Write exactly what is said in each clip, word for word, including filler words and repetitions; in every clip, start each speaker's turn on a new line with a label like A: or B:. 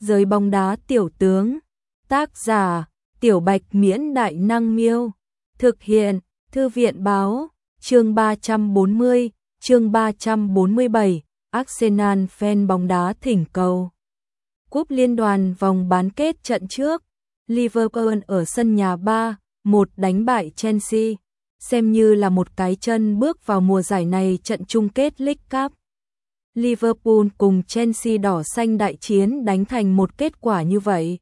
A: Giới bóng đá tiểu tướng. Tác giả: Tiểu Bạch Miễn Đại Năng Miêu. Thực hiện: Thư viện báo. Chương ba trăm bốn mươi, chương ba trăm bốn mươi bảy, Arsenal fan bóng đá thỉnh cầu. Cúp Liên đoàn vòng bán kết trận trước, Liverpool ở sân nhà ba một đánh bại Chelsea, xem như là một cái chân bước vào mùa giải này trận chung kết League Cup. Liverpool cùng Chelsea đỏ xanh đại chiến đánh thành một kết quả như vậy,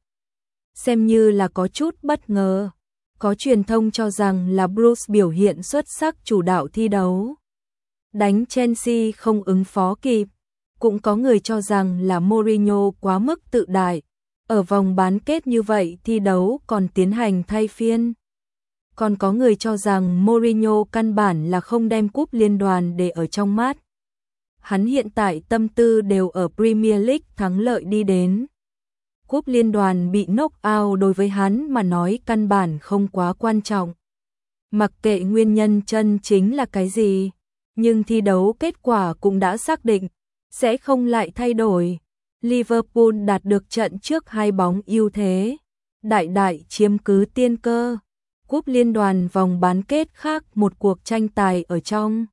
A: xem như là có chút bất ngờ. Có truyền thông cho rằng là Bruce biểu hiện xuất sắc chủ đạo thi đấu, đánh Chelsea không ứng phó kịp. Cũng có người cho rằng là Mourinho quá mức tự đại, ở vòng bán kết như vậy thi đấu còn tiến hành thay phiên. Còn có người cho rằng Mourinho căn bản là không đem cúp liên đoàn để ở trong mắt. Hắn hiện tại tâm tư đều ở Premier League thắng lợi đi đến. Cúp liên đoàn bị knock out đối với hắn mà nói căn bản không quá quan trọng. Mặc kệ nguyên nhân chân chính là cái gì, nhưng thi đấu kết quả cũng đã xác định, sẽ không lại thay đổi. Liverpool đạt được trận trước hai bóng ưu thế, đại đại chiếm cứ tiên cơ. Cúp liên đoàn vòng bán kết khác một cuộc tranh tài ở trong.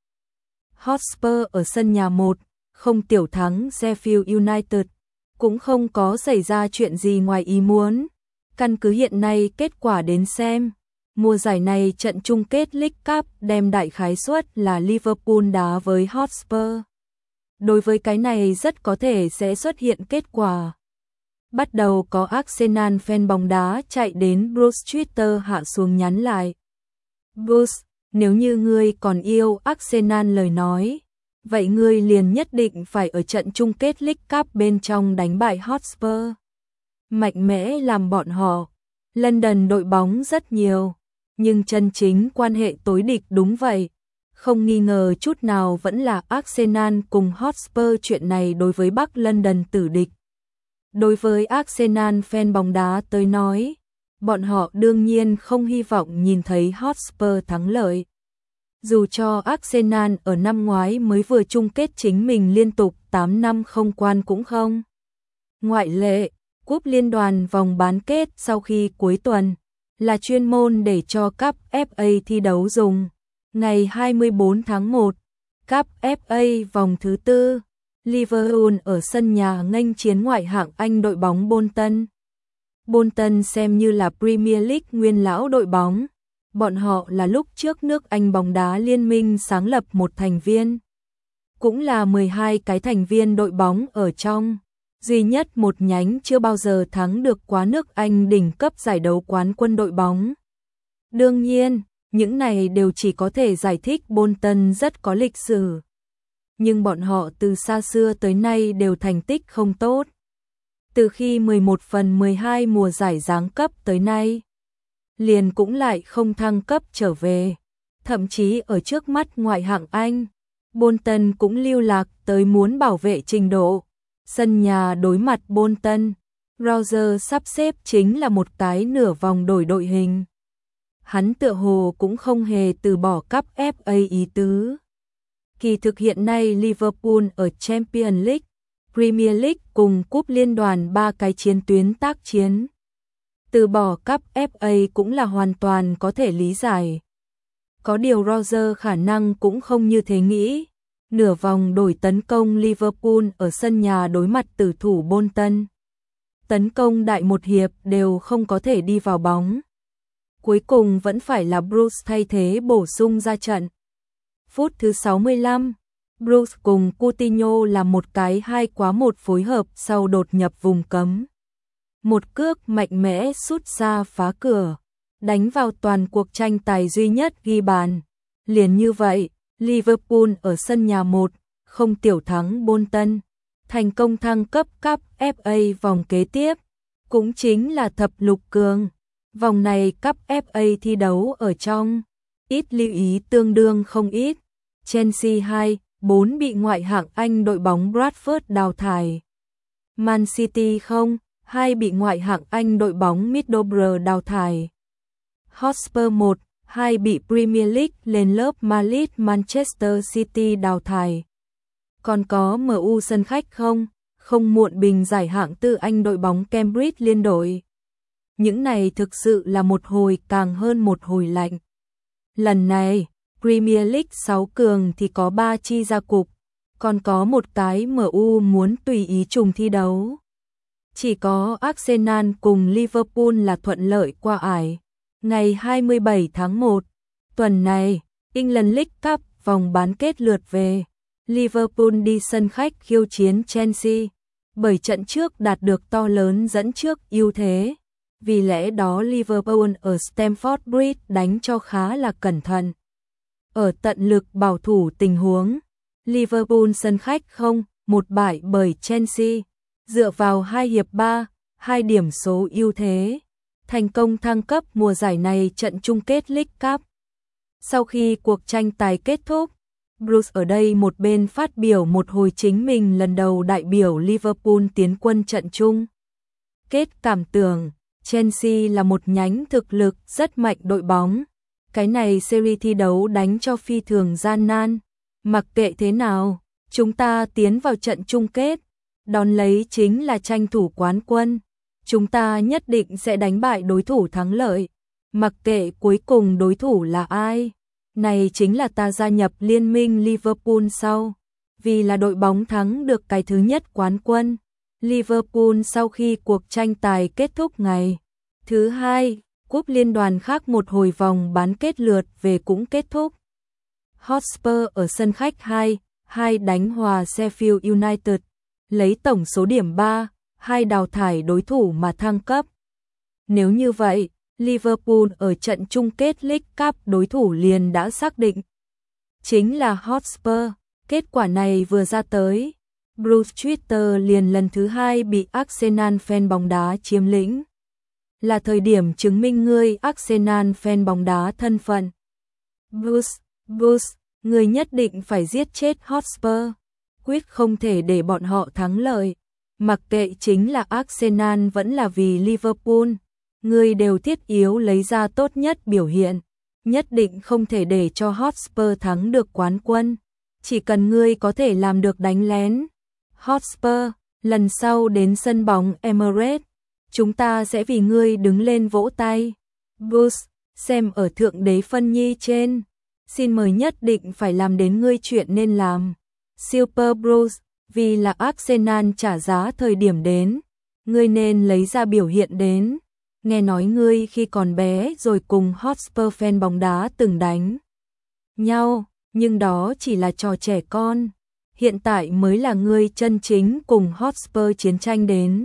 A: Hotspur ở sân nhà một không tiểu thắng Sheffield United, cũng không có xảy ra chuyện gì ngoài ý muốn. Căn cứ hiện nay kết quả đến xem, mùa giải này trận chung kết League Cup đem đại khái suất là Liverpool đá với Hotspur. Đối với cái này rất có thể sẽ xuất hiện kết quả. Bắt đầu có Arsenal fan bóng đá chạy đến Bruce Twitter hạ xuống nhắn lại. Bruce, nếu như ngươi còn yêu Arsenal lời nói, vậy ngươi liền nhất định phải ở trận chung kết League Cup bên trong đánh bại Hotspur. Mạnh mẽ làm bọn họ. London đội bóng rất nhiều, nhưng chân chính quan hệ tối địch đúng vậy. Không nghi ngờ chút nào vẫn là Arsenal cùng Hotspur, chuyện này đối với Bắc London tử địch. Đối với Arsenal fan bóng đá tới nói, bọn họ đương nhiên không hy vọng nhìn thấy Hotspur thắng lợi. Dù cho Arsenal ở năm ngoái mới vừa chung kết chính mình liên tục tám năm không quan cũng không ngoại lệ. Cúp liên đoàn vòng bán kết sau khi cuối tuần là chuyên môn để cho Cup ép a thi đấu dùng. Ngày hai mươi tư tháng một, Cup ép a vòng thứ tư, Liverpool ở sân nhà nghênh chiến ngoại hạng Anh đội bóng Bolton. Bolton xem như là Premier League nguyên lão đội bóng. Bọn họ là lúc trước nước Anh bóng đá liên minh sáng lập một thành viên, cũng là mười hai cái thành viên đội bóng ở trong, duy nhất một nhánh chưa bao giờ thắng được quá nước Anh đỉnh cấp giải đấu quán quân đội bóng. Đương nhiên, những này đều chỉ có thể giải thích Bolton rất có lịch sử. Nhưng bọn họ từ xa xưa tới nay đều thành tích không tốt. Từ khi mười một phần mười hai mùa giải giáng cấp tới nay, liền cũng lại không thăng cấp trở về. Thậm chí ở trước mắt ngoại hạng Anh, Bolton cũng lưu lạc tới muốn bảo vệ trình độ. Sân nhà đối mặt Bolton, Roger sắp xếp chính là một cái nửa vòng đổi đội hình. Hắn tựa hồ cũng không hề từ bỏ Cup ép a ý tứ. Kỳ thực hiện nay Liverpool ở Champions League, Premier League cùng Cúp Liên đoàn ba cái chiến tuyến tác chiến. Từ bỏ Cup ép a cũng là hoàn toàn có thể lý giải. Có điều Roger khả năng cũng không như thế nghĩ. Nửa vòng đổi tấn công Liverpool ở sân nhà đối mặt tử thủ Bolton. Tấn công đại một hiệp đều không có thể đi vào bóng. Cuối cùng vẫn phải là Bruce thay thế bổ sung ra trận. Phút thứ sáu mươi lăm, Bruce cùng Coutinho làm một cái hai quá một phối hợp sau đột nhập vùng cấm. Một cước mạnh mẽ sút xa phá cửa, đánh vào toàn cuộc tranh tài duy nhất ghi bàn. Liền như vậy, Liverpool ở sân nhà một không tiểu thắng Bolton, thành công thăng cấp Cup ép a vòng kế tiếp, cũng chính là thập lục cường. Vòng này Cup ép a thi đấu ở trong, ít lưu ý tương đương không ít. Chelsea hai bốn bị ngoại hạng Anh đội bóng Bradford đào thải. Man City không hai bị ngoại hạng Anh đội bóng Middlesbrough đào thải. Hotspur một hai bị Premier League lên lớp Madrid Manchester City đào thải. Còn có em u sân khách không không muộn bình giải hạng tư Anh đội bóng Cambridge liên đội. Những này thực sự là một hồi càng hơn một hồi lạnh. Lần này, Premier League sáu cường thì có ba chi ra cục, còn có một cái em u muốn tùy ý trùng thi đấu. Chỉ có Arsenal cùng Liverpool là thuận lợi qua ải. Ngày hai mươi bảy tháng một, tuần này, England League Cup vòng bán kết lượt về, Liverpool đi sân khách khiêu chiến Chelsea, bởi trận trước đạt được to lớn dẫn trước ưu thế. Vì lẽ đó Liverpool ở Stamford Bridge đánh cho khá là cẩn thận. Ở tận lực bảo thủ tình huống, Liverpool sân khách không một bại bởi Chelsea, dựa vào hai hiệp ba, hai điểm số ưu thế, thành công thăng cấp mùa giải này trận chung kết League Cup. Sau khi cuộc tranh tài kết thúc, Bruce ở đây một bên phát biểu một hồi chính mình lần đầu đại biểu Liverpool tiến quân trận chung kết, cảm tưởng Chelsea là một nhánh thực lực rất mạnh đội bóng. Cái này series thi đấu đánh cho phi thường gian nan. Mặc kệ thế nào, chúng ta tiến vào trận chung kết, đón lấy chính là tranh thủ quán quân. Chúng ta nhất định sẽ đánh bại đối thủ thắng lợi. Mặc kệ cuối cùng đối thủ là ai. Này chính là ta gia nhập liên minh Liverpool sau. Vì là đội bóng thắng được cái thứ nhất quán quân. Liverpool sau khi cuộc tranh tài kết thúc ngày thứ hai, cúp liên đoàn khác một hồi vòng bán kết lượt về cũng kết thúc. Hotspur ở sân khách hai hai đánh hòa Sheffield United, lấy tổng số điểm ba hai đào thải đối thủ mà thăng cấp. Nếu như vậy, Liverpool ở trận chung kết League Cup đối thủ liền đã xác định. Chính là Hotspur. Kết quả này vừa ra tới, Bruce Twitter liền lần thứ hai bị Arsenal fan bóng đá chiếm lĩnh. Là thời điểm chứng minh ngươi Arsenal fan bóng đá thân phận. Bruce, Bruce, ngươi nhất định phải giết chết Hotspur. Quyết không thể để bọn họ thắng lợi. Mặc kệ chính là Arsenal vẫn là vì Liverpool. Ngươi đều thiết yếu lấy ra tốt nhất biểu hiện. Nhất định không thể để cho Hotspur thắng được quán quân. Chỉ cần ngươi có thể làm được đánh lén Hotspur, lần sau đến sân bóng Emirates, chúng ta sẽ vì ngươi đứng lên vỗ tay. Bruce, xem ở thượng đế phân nhi trên, xin mời nhất định phải làm đến ngươi chuyện nên làm. Super Bruce, vì là Arsenal trả giá thời điểm đến, ngươi nên lấy ra biểu hiện đến. Nghe nói ngươi khi còn bé rồi cùng Hotspur fan bóng đá từng đánh nhau, nhưng đó chỉ là trò trẻ con. Hiện tại mới là ngươi chân chính cùng Hotspur chiến tranh đến.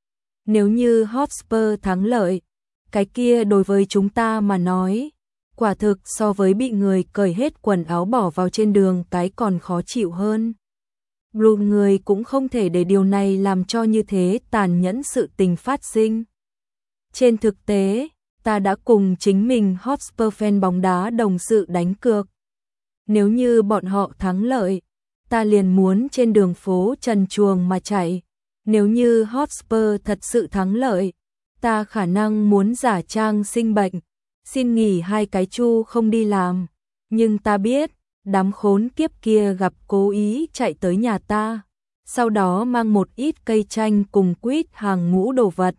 A: Nếu như Hotspur thắng lợi, cái kia đối với chúng ta mà nói, quả thực so với bị người cởi hết quần áo bỏ vào trên đường cái còn khó chịu hơn. Blue người cũng không thể để điều này làm cho như thế tàn nhẫn sự tình phát sinh. Trên thực tế, ta đã cùng chính mình Hotspur fan bóng đá đồng sự đánh cược. Nếu như bọn họ thắng lợi, ta liền muốn trên đường phố trần truồng mà chạy. Nếu như Hotspur thật sự thắng lợi, ta khả năng muốn giả trang sinh bệnh, xin nghỉ hai cái chu không đi làm. Nhưng ta biết, đám khốn kiếp kia gặp cố ý chạy tới nhà ta, sau đó mang một ít cây chanh cùng quýt hàng ngũ đồ vật.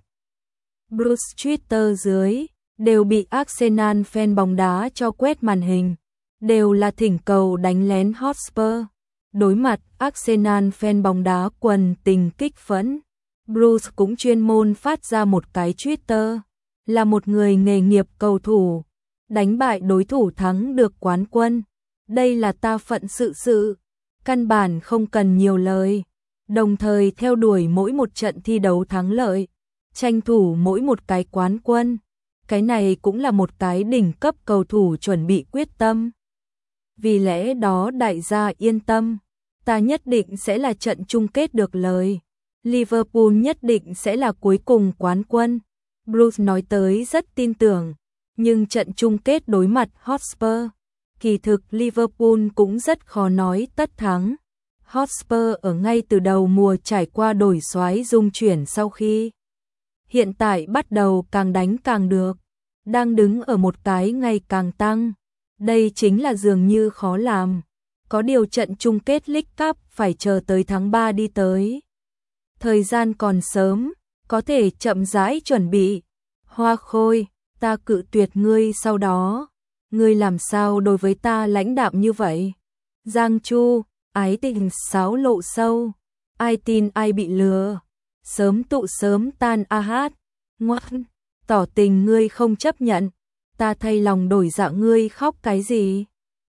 A: Bruce Twitter dưới, đều bị Arsenal fan bóng đá cho quét màn hình, đều là thỉnh cầu đánh lén Hotspur. Đối mặt Arsenal fan bóng đá quần tình kích phẫn, Bruce cũng chuyên môn phát ra một cái Twitter, là một người nghề nghiệp cầu thủ, đánh bại đối thủ thắng được quán quân. Đây là ta phận sự sự, căn bản không cần nhiều lời, đồng thời theo đuổi mỗi một trận thi đấu thắng lợi, tranh thủ mỗi một cái quán quân. Cái này cũng là một cái đỉnh cấp cầu thủ chuẩn bị quyết tâm. Vì lẽ đó đại gia yên tâm, ta nhất định sẽ là trận chung kết được lời. Liverpool nhất định sẽ là cuối cùng quán quân. Bruce nói tới rất tin tưởng, nhưng trận chung kết đối mặt Hotspur, kỳ thực Liverpool cũng rất khó nói tất thắng. Hotspur ở ngay từ đầu mùa trải qua đổi soái dung chuyển sau khi hiện tại bắt đầu càng đánh càng được, đang đứng ở một cái ngày càng tăng. Đây chính là dường như khó làm. Có điều trận chung kết League Cup phải chờ tới tháng ba đi tới. thời gian còn sớm, có thể chậm rãi chuẩn bị. Hoa Khôi, ta cự tuyệt ngươi sau đó, ngươi làm sao đối với ta lãnh đạm như vậy? Giang Chu, ái tình xáo lộ sâu, ai tin ai bị lừa, sớm tụ sớm tan a hát, ngoan, tỏ tình ngươi không chấp nhận, ta thay lòng đổi dạ ngươi khóc cái gì?